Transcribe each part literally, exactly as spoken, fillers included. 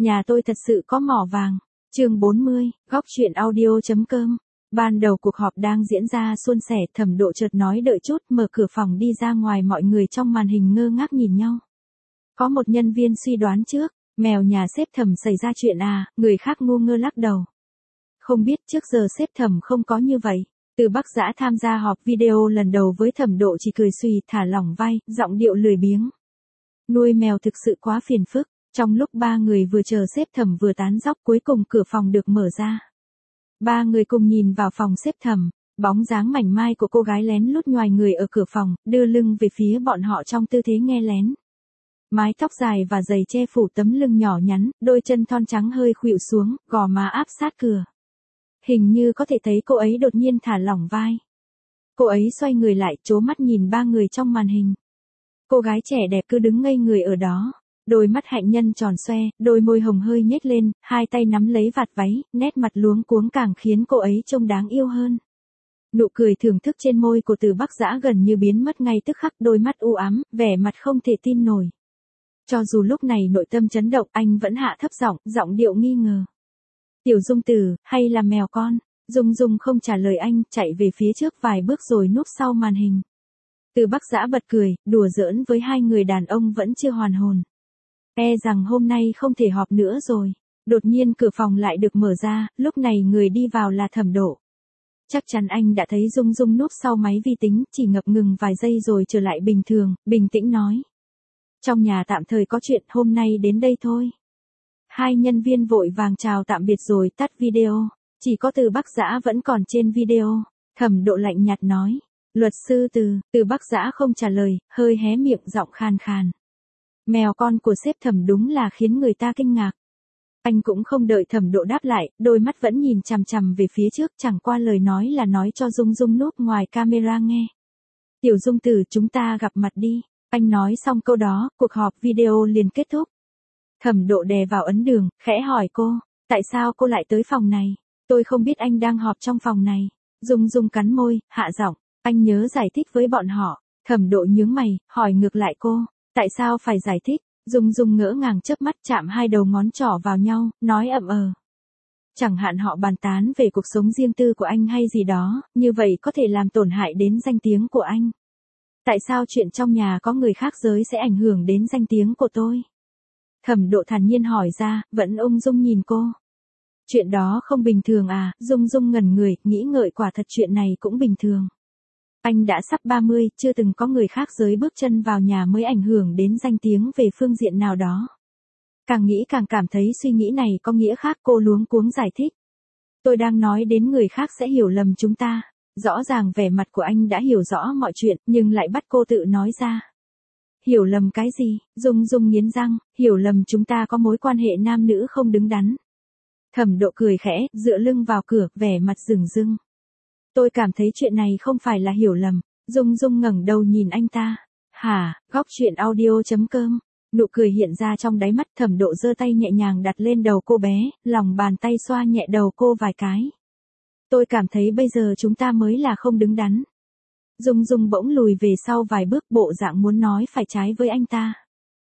Nhà tôi thật sự có mỏ vàng. Chương bốn mươi, góc chuyện audio.com. Ban đầu cuộc họp đang diễn ra suôn sẻ, Thẩm Độ chợt nói đợi chút, mở cửa phòng đi ra ngoài, mọi người trong màn hình ngơ ngác nhìn nhau. Có một nhân viên suy đoán trước, mèo nhà sếp Thẩm xảy ra chuyện à, người khác ngu ngơ lắc đầu. Không biết trước giờ sếp Thẩm không có như vậy. Từ Bắc Dã tham gia họp video lần đầu với Thẩm Độ chỉ cười xùy, thả lỏng vai, giọng điệu lười biếng. Nuôi mèo thực sự quá phiền phức. Trong lúc ba người vừa chờ sếp Thẩm vừa tán dóc, cuối cùng cửa phòng được mở ra. Ba người cùng nhìn vào phòng sếp Thẩm, bóng dáng mảnh mai của cô gái lén lút nhoài người ở cửa phòng, đưa lưng về phía bọn họ trong tư thế nghe lén. Mái tóc dài và giày che phủ tấm lưng nhỏ nhắn, đôi chân thon trắng hơi khuỵu xuống, gò má áp sát cửa. Hình như có thể thấy cô ấy đột nhiên thả lỏng vai. Cô ấy xoay người lại, trố mắt nhìn ba người trong màn hình. Cô gái trẻ đẹp cứ đứng ngây người ở đó. Đôi mắt hạnh nhân tròn xoe, đôi môi hồng hơi nhếch lên, hai tay nắm lấy vạt váy, nét mặt luống cuống càng khiến cô ấy trông đáng yêu hơn. Nụ cười thưởng thức trên môi của Từ Bắc Dã gần như biến mất ngay tức khắc, đôi mắt u ám, vẻ mặt không thể tin nổi. Cho dù lúc này nội tâm chấn động, anh vẫn hạ thấp giọng, giọng điệu nghi ngờ. Tiểu Dung Tử, hay là mèo con? Dung Dung không trả lời anh, chạy về phía trước vài bước rồi núp sau màn hình. Từ Bắc Dã bật cười, đùa giỡn với hai người đàn ông vẫn chưa hoàn hồn. E rằng hôm nay không thể họp nữa rồi. Đột nhiên cửa phòng lại được mở ra, lúc này người đi vào là Thẩm Độ. Chắc chắn anh đã thấy Dung Dung núp sau máy vi tính, chỉ ngập ngừng vài giây rồi trở lại bình thường, bình tĩnh nói. Trong nhà tạm thời có chuyện, hôm nay đến đây thôi. Hai nhân viên vội vàng chào tạm biệt rồi tắt video. Chỉ có Từ Bắc Dã vẫn còn trên video. Thẩm Độ lạnh nhạt nói. Luật sư Từ, Từ Bắc Dã không trả lời, hơi hé miệng giọng khan khan. Mèo con của sếp Thẩm đúng là khiến người ta kinh ngạc. Anh cũng không đợi Thẩm Độ đáp lại, đôi mắt vẫn nhìn chằm chằm về phía trước, chẳng qua lời nói là nói cho Dung Dung núp ngoài camera nghe. Tiểu Dung Tử, chúng ta gặp mặt đi. Anh nói xong câu đó, cuộc họp video liền kết thúc. Thẩm Độ đè vào ấn đường, khẽ hỏi cô, tại sao cô lại tới phòng này? Tôi không biết anh đang họp trong phòng này. Dung Dung cắn môi, hạ giọng, anh nhớ giải thích với bọn họ. Thẩm Độ nhướng mày, hỏi ngược lại cô. Tại sao phải giải thích? Dung Dung ngỡ ngàng chớp mắt, chạm hai đầu ngón trỏ vào nhau, nói ậm ờ. Chẳng hạn họ bàn tán về cuộc sống riêng tư của anh hay gì đó, như vậy có thể làm tổn hại đến danh tiếng của anh. Tại sao chuyện trong nhà có người khác giới sẽ ảnh hưởng đến danh tiếng của tôi? Thẩm Độ thản nhiên hỏi ra, vẫn ung dung nhìn cô. Chuyện đó không bình thường à? Dung Dung ngẩn người, nghĩ ngợi, quả thật chuyện này cũng bình thường. Anh đã sắp ba mươi, chưa từng có người khác giới bước chân vào nhà mới ảnh hưởng đến danh tiếng về phương diện nào đó. Càng nghĩ càng cảm thấy suy nghĩ này có nghĩa khác, cô luống cuống giải thích. Tôi đang nói đến người khác sẽ hiểu lầm chúng ta. Rõ ràng vẻ mặt của anh đã hiểu rõ mọi chuyện, nhưng lại bắt cô tự nói ra. Hiểu lầm cái gì? Dung Dung nghiến răng, hiểu lầm chúng ta có mối quan hệ nam nữ không đứng đắn. Thẩm Độ cười khẽ, dựa lưng vào cửa, vẻ mặt rừng rưng. Tôi cảm thấy chuyện này không phải là hiểu lầm. Dung Dung ngẩng đầu nhìn anh ta. Hả, góc chuyện audio.com. Nụ cười hiện ra trong đáy mắt. Thẩm Độ giơ tay nhẹ nhàng đặt lên đầu cô bé, lòng bàn tay xoa nhẹ đầu cô vài cái. Tôi cảm thấy bây giờ chúng ta mới là không đứng đắn. Dung Dung bỗng lùi về sau vài bước, bộ dạng muốn nói phải trái với anh ta.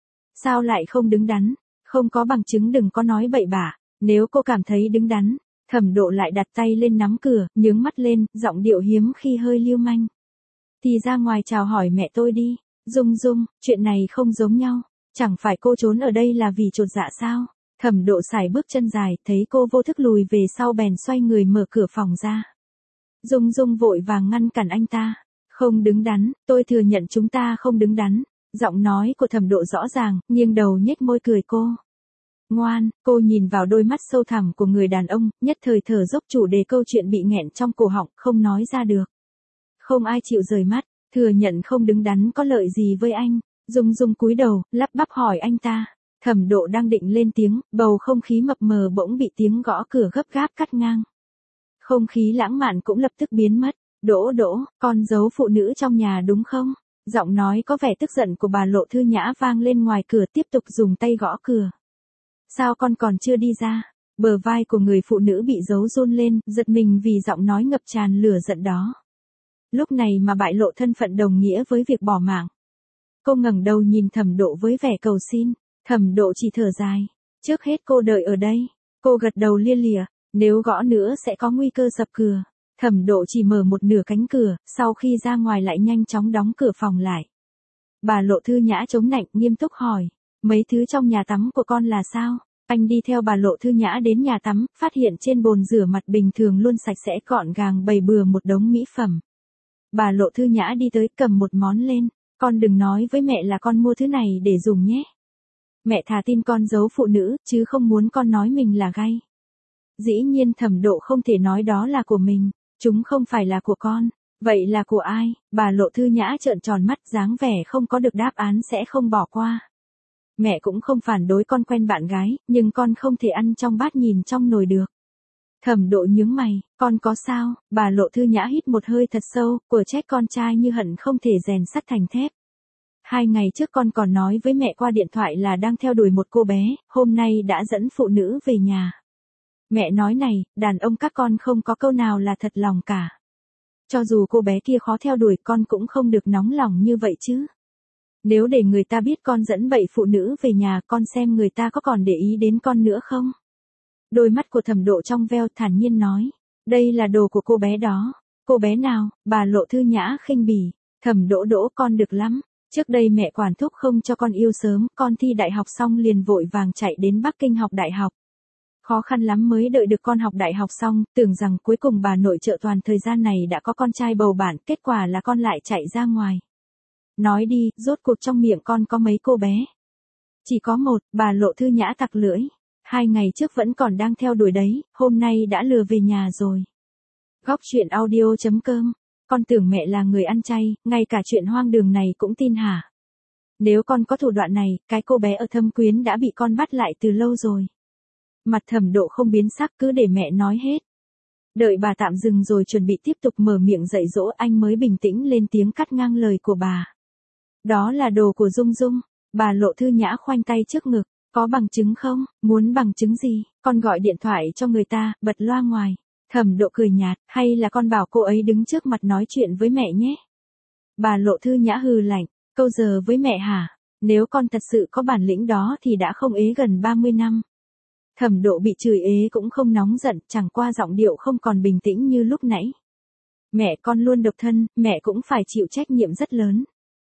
Sao lại không đứng đắn? Không có bằng chứng đừng có nói bậy bạ. Nếu cô cảm thấy đứng đắn. Thẩm Độ lại đặt tay lên nắm cửa, nhướng mắt lên, giọng điệu hiếm khi hơi lưu manh. Thì ra ngoài chào hỏi mẹ tôi đi. Dung Dung, chuyện này không giống nhau. Chẳng phải cô trốn ở đây là vì chột dạ sao? Thẩm Độ sải bước chân dài, thấy cô vô thức lùi về sau bèn xoay người mở cửa phòng ra. Dung Dung vội vàng ngăn cản anh ta. Không đứng đắn, tôi thừa nhận chúng ta không đứng đắn. Giọng nói của Thẩm Độ rõ ràng, nghiêng đầu nhếch môi cười cô. Ngoan, cô nhìn vào đôi mắt sâu thẳm của người đàn ông, nhất thời thở dốc, chủ đề câu chuyện bị nghẹn trong cổ họng, không nói ra được. Không ai chịu rời mắt, thừa nhận không đứng đắn có lợi gì với anh. Dung Dung cúi đầu, lắp bắp hỏi anh ta. Thẩm Độ đang định lên tiếng, bầu không khí mập mờ bỗng bị tiếng gõ cửa gấp gáp cắt ngang. Không khí lãng mạn cũng lập tức biến mất. Đỗ Đỗ, con giấu phụ nữ trong nhà đúng không? Giọng nói có vẻ tức giận của bà Lộ Thư Nhã vang lên ngoài cửa, tiếp tục dùng tay gõ cửa. Sao con còn chưa đi ra? Bờ vai của người phụ nữ bị giấu run lên, giật mình vì giọng nói ngập tràn lửa giận đó. Lúc này mà bại lộ thân phận đồng nghĩa với việc bỏ mạng. Cô ngẩng đầu nhìn Thẩm Độ với vẻ cầu xin. Thẩm Độ chỉ thở dài. Trước hết cô đợi ở đây. Cô gật đầu lia lịa, nếu gõ nữa sẽ có nguy cơ sập cửa. Thẩm Độ chỉ mở một nửa cánh cửa, sau khi ra ngoài lại nhanh chóng đóng cửa phòng lại. Bà Lộ Thư Nhã chống nạnh nghiêm túc hỏi, mấy thứ trong nhà tắm của con là sao? Anh đi theo bà Lộ Thư Nhã đến nhà tắm, phát hiện trên bồn rửa mặt bình thường luôn sạch sẽ gọn gàng bày bừa một đống mỹ phẩm. Bà Lộ Thư Nhã đi tới cầm một món lên, con đừng nói với mẹ là con mua thứ này để dùng nhé. Mẹ thà tin con giấu phụ nữ, chứ không muốn con nói mình là gay. Dĩ nhiên Thẩm Độ không thể nói đó là của mình, chúng không phải là của con, vậy là của ai? Bà Lộ Thư Nhã trợn tròn mắt dáng vẻ không có được đáp án sẽ không bỏ qua. Mẹ cũng không phản đối con quen bạn gái, nhưng con không thể ăn trong bát nhìn trong nồi được. Thẩm Độ nhướng mày, con có sao? Bà Lộ Thư Nhã hít một hơi thật sâu, của trách con trai như hận không thể rèn sắt thành thép. Hai ngày trước con còn nói với mẹ qua điện thoại là đang theo đuổi một cô bé, hôm nay đã dẫn phụ nữ về nhà. Mẹ nói này, đàn ông các con không có câu nào là thật lòng cả. Cho dù cô bé kia khó theo đuổi con cũng không được nóng lòng như vậy chứ. Nếu để người ta biết con dẫn bậy phụ nữ về nhà, con xem người ta có còn để ý đến con nữa không? Đôi mắt của Thẩm Độ trong veo thản nhiên nói, đây là đồ của cô bé đó. Cô bé nào? Bà Lộ Thư Nhã khinh bỉ, Thẩm Đỗ Đỗ con được lắm. Trước đây mẹ quản thúc không cho con yêu sớm, con thi đại học xong liền vội vàng chạy đến Bắc Kinh học đại học. Khó khăn lắm mới đợi được con học đại học xong, tưởng rằng cuối cùng bà nội trợ toàn thời gian này đã có con trai bầu bạn, kết quả là con lại chạy ra ngoài. Nói đi, rốt cuộc trong miệng con có mấy cô bé? Chỉ có một, bà Lộ Thư Nhã tặc lưỡi. Hai ngày trước vẫn còn đang theo đuổi đấy, hôm nay đã lừa về nhà rồi. Góc truyện audio chấm com. Con tưởng mẹ là người ăn chay, ngay cả chuyện hoang đường này cũng tin hả? Nếu con có thủ đoạn này, cái cô bé ở Thâm Quyến đã bị con bắt lại từ lâu rồi. Mặt Thẩm Độ không biến sắc, cứ để mẹ nói hết. Đợi bà tạm dừng rồi chuẩn bị tiếp tục mở miệng dạy dỗ, anh mới bình tĩnh lên tiếng cắt ngang lời của bà. Đó là đồ của Dung Dung. Bà Lộ Thư Nhã khoanh tay trước ngực, có bằng chứng không? Muốn bằng chứng gì? Con gọi điện thoại cho người ta, bật loa ngoài. Thẩm Độ cười nhạt, hay là con bảo cô ấy đứng trước mặt nói chuyện với mẹ nhé. Bà Lộ Thư Nhã hừ lạnh, câu giờ với mẹ hả? Nếu con thật sự có bản lĩnh đó thì đã không ế gần ba mươi năm. Thẩm Độ bị chửi ế cũng không nóng giận, chẳng qua giọng điệu không còn bình tĩnh như lúc nãy. Mẹ con luôn độc thân, mẹ cũng phải chịu trách nhiệm rất lớn.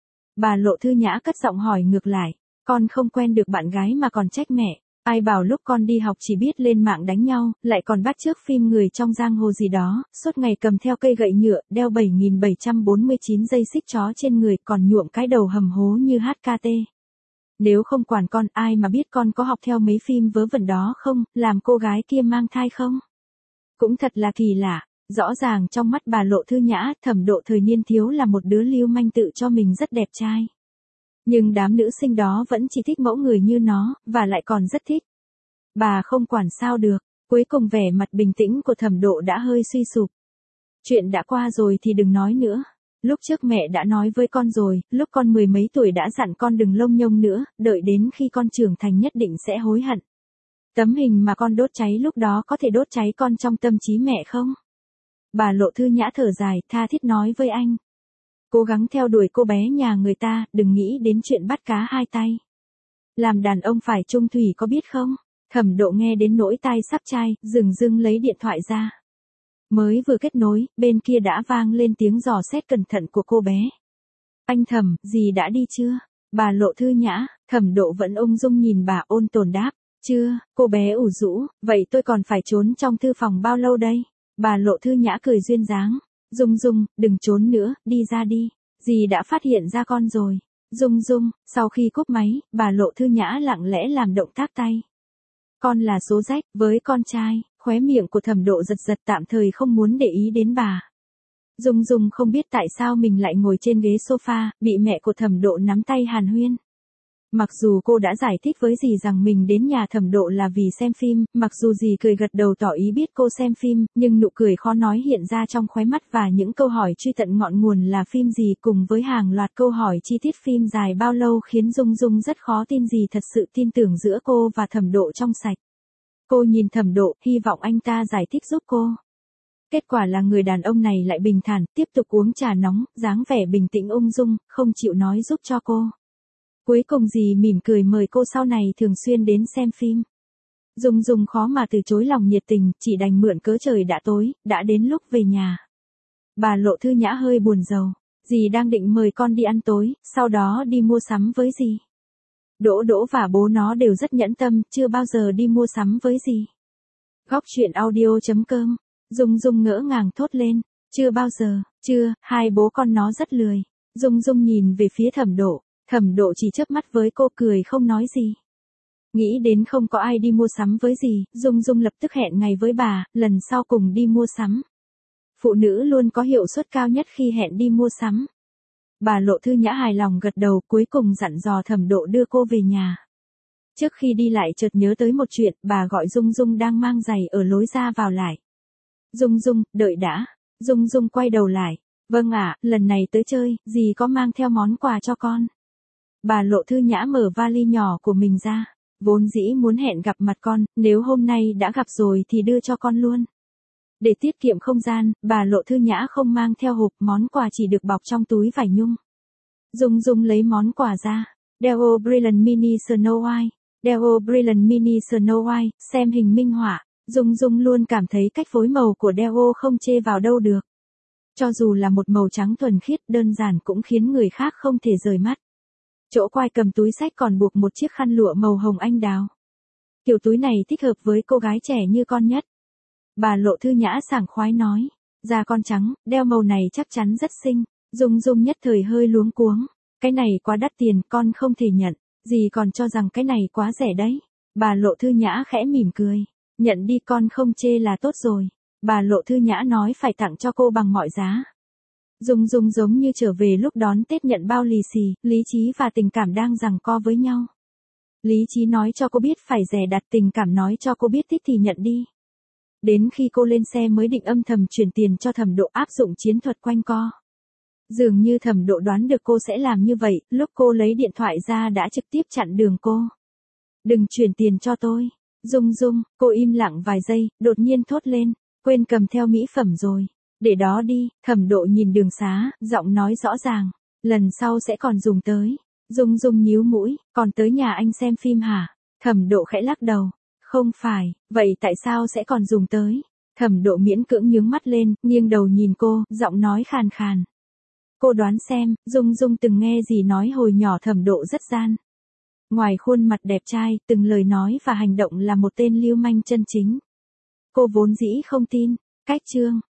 Bà Lộ Thư Nhã cất giọng hỏi ngược lại, con không quen được bạn gái mà còn trách mẹ. Ai bảo lúc con đi học chỉ biết lên mạng đánh nhau, lại còn bắt chước phim người trong giang hồ gì đó, suốt ngày cầm theo cây gậy nhựa, đeo bảy nghìn bảy trăm bốn mươi chín dây xích chó trên người, còn nhuộm cái đầu hầm hố như hát ca tê. Nếu không quản con, ai mà biết con có học theo mấy phim vớ vẩn đó không, làm cô gái kia mang thai không? Cũng thật là kỳ lạ, rõ ràng trong mắt bà Lộ Thư Nhã, Thẩm Độ thời niên thiếu là một đứa lưu manh tự cho mình rất đẹp trai. Nhưng đám nữ sinh đó vẫn chỉ thích mẫu người như nó, và lại còn rất thích. Bà không quản sao được, cuối cùng vẻ mặt bình tĩnh của Thẩm Độ đã hơi suy sụp. Chuyện đã qua rồi thì đừng nói nữa. Lúc trước mẹ đã nói với con rồi, lúc con mười mấy tuổi đã dặn con đừng lông nhông nữa, đợi đến khi con trưởng thành nhất định sẽ hối hận. Tấm hình mà con đốt cháy lúc đó có thể đốt cháy con trong tâm trí mẹ không? Bà Lộ Thư Nhã thở dài, tha thiết nói với anh. Cố gắng theo đuổi cô bé nhà người ta, đừng nghĩ đến chuyện bắt cá hai tay. Làm đàn ông phải trung thủy có biết không? Thẩm Độ nghe đến nỗi tai sắp chai, dừng dưng lấy điện thoại ra. Mới vừa kết nối, bên kia đã vang lên tiếng dò xét cẩn thận của cô bé. Anh Thẩm, dì đã đi chưa? Bà Lộ Thư Nhã, Thẩm Độ vẫn ung dung nhìn bà ôn tồn đáp. Chưa, cô bé ủ rũ, vậy tôi còn phải trốn trong thư phòng bao lâu đây? Bà Lộ Thư Nhã cười duyên dáng. Dung Dung, đừng trốn nữa, đi ra đi. Dì đã phát hiện ra con rồi. Dung Dung, sau khi cúp máy, bà Lộ Thư Nhã lặng lẽ làm động tác tay. Con là số rách, với con trai, khóe miệng của Thẩm Độ giật giật tạm thời không muốn để ý đến bà. Dung Dung không biết tại sao mình lại ngồi trên ghế sofa, bị mẹ của Thẩm Độ nắm tay hàn huyên. Mặc dù cô đã giải thích với dì rằng mình đến nhà Thẩm Độ là vì xem phim, mặc dù dì cười gật đầu tỏ ý biết cô xem phim, nhưng nụ cười khó nói hiện ra trong khóe mắt và những câu hỏi truy tận ngọn nguồn là phim gì cùng với hàng loạt câu hỏi chi tiết phim dài bao lâu khiến Dung Dung rất khó tin dì thật sự tin tưởng giữa cô và Thẩm Độ trong sạch. Cô nhìn Thẩm Độ, hy vọng anh ta giải thích giúp cô. Kết quả là người đàn ông này lại bình thản, tiếp tục uống trà nóng, dáng vẻ bình tĩnh ung dung, không chịu nói giúp cho cô. Cuối cùng dì mỉm cười mời cô sau này thường xuyên đến xem phim. Dung Dung khó mà từ chối lòng nhiệt tình, chỉ đành mượn cớ trời đã tối, đã đến lúc về nhà. Bà Lộ Thư Nhã hơi buồn rầu. Dì đang định mời con đi ăn tối, sau đó đi mua sắm với dì. Đỗ Đỗ và bố nó đều rất nhẫn tâm, chưa bao giờ đi mua sắm với dì. Góc truyện audio chấm com. Dung Dung ngỡ ngàng thốt lên. Chưa bao giờ, chưa, hai bố con nó rất lười. Dung Dung nhìn về phía Thẩm Độ. Thẩm Độ chỉ chớp mắt với cô, cười không nói gì. Nghĩ đến không có ai đi mua sắm với dì, Dung Dung lập tức hẹn ngày với bà, lần sau cùng đi mua sắm. Phụ nữ luôn có hiệu suất cao nhất khi hẹn đi mua sắm. Bà Lộ Thư Nhã hài lòng gật đầu, cuối cùng dặn dò Thẩm Độ đưa cô về nhà. Trước khi đi lại chợt nhớ tới một chuyện, bà gọi Dung Dung đang mang giày ở lối ra vào lại. Dung Dung, đợi đã. Dung Dung quay đầu lại. Vâng ạ, lần này tới chơi, dì có mang theo món quà cho con. Bà Lộ Thư Nhã mở vali nhỏ của mình ra. Vốn dĩ muốn hẹn gặp mặt con, nếu hôm nay đã gặp rồi thì đưa cho con luôn. Để tiết kiệm không gian, bà Lộ Thư Nhã không mang theo hộp, món quà chỉ được bọc trong túi vải nhung. Dung Dung lấy món quà ra. Deo Brilliant Mini Snow White. Deo Brilliant Mini Snow White, xem hình minh họa. Dung Dung luôn cảm thấy cách phối màu của Deo không chê vào đâu được. Cho dù là một màu trắng thuần khiết đơn giản cũng khiến người khác không thể rời mắt. Chỗ quai cầm túi xách còn buộc một chiếc khăn lụa màu hồng anh đào. Kiểu túi này thích hợp với cô gái trẻ như con nhất. Bà Lộ Thư Nhã sảng khoái nói. Da con trắng, đeo màu này chắc chắn rất xinh. Dung Dung nhất thời hơi luống cuống. Cái này quá đắt tiền, con không thể nhận. Dì còn cho rằng cái này quá rẻ đấy. Bà Lộ Thư Nhã khẽ mỉm cười. Nhận đi, con không chê là tốt rồi. Bà Lộ Thư Nhã nói phải tặng cho cô bằng mọi giá. Dung Dung giống như trở về lúc đón Tết nhận bao lì xì, lý trí và tình cảm đang giằng co với nhau. Lý trí nói cho cô biết phải dè đặt, tình cảm nói cho cô biết thích thì nhận đi. Đến khi cô lên xe mới định âm thầm chuyển tiền cho Thẩm Độ, áp dụng chiến thuật quanh co. Dường như Thẩm Độ đoán được cô sẽ làm như vậy, lúc cô lấy điện thoại ra đã trực tiếp chặn đường cô. Đừng chuyển tiền cho tôi. Dung Dung, cô im lặng vài giây, đột nhiên thốt lên, quên cầm theo mỹ phẩm rồi. Để đó đi. Thẩm Độ nhìn đường xá, giọng nói rõ ràng, lần sau sẽ còn dùng tới. Dung Dung nhíu mũi, còn tới nhà anh xem phim hả? Thẩm Độ khẽ lắc đầu, không phải, vậy tại sao sẽ còn dùng tới? Thẩm Độ miễn cưỡng nhướng mắt lên, nghiêng đầu nhìn cô, giọng nói khàn khàn. Cô đoán xem, Dung Dung từng nghe gì nói hồi nhỏ Thẩm Độ rất gian. Ngoài khuôn mặt đẹp trai, từng lời nói và hành động là một tên lưu manh chân chính. Cô vốn dĩ không tin. Cách chương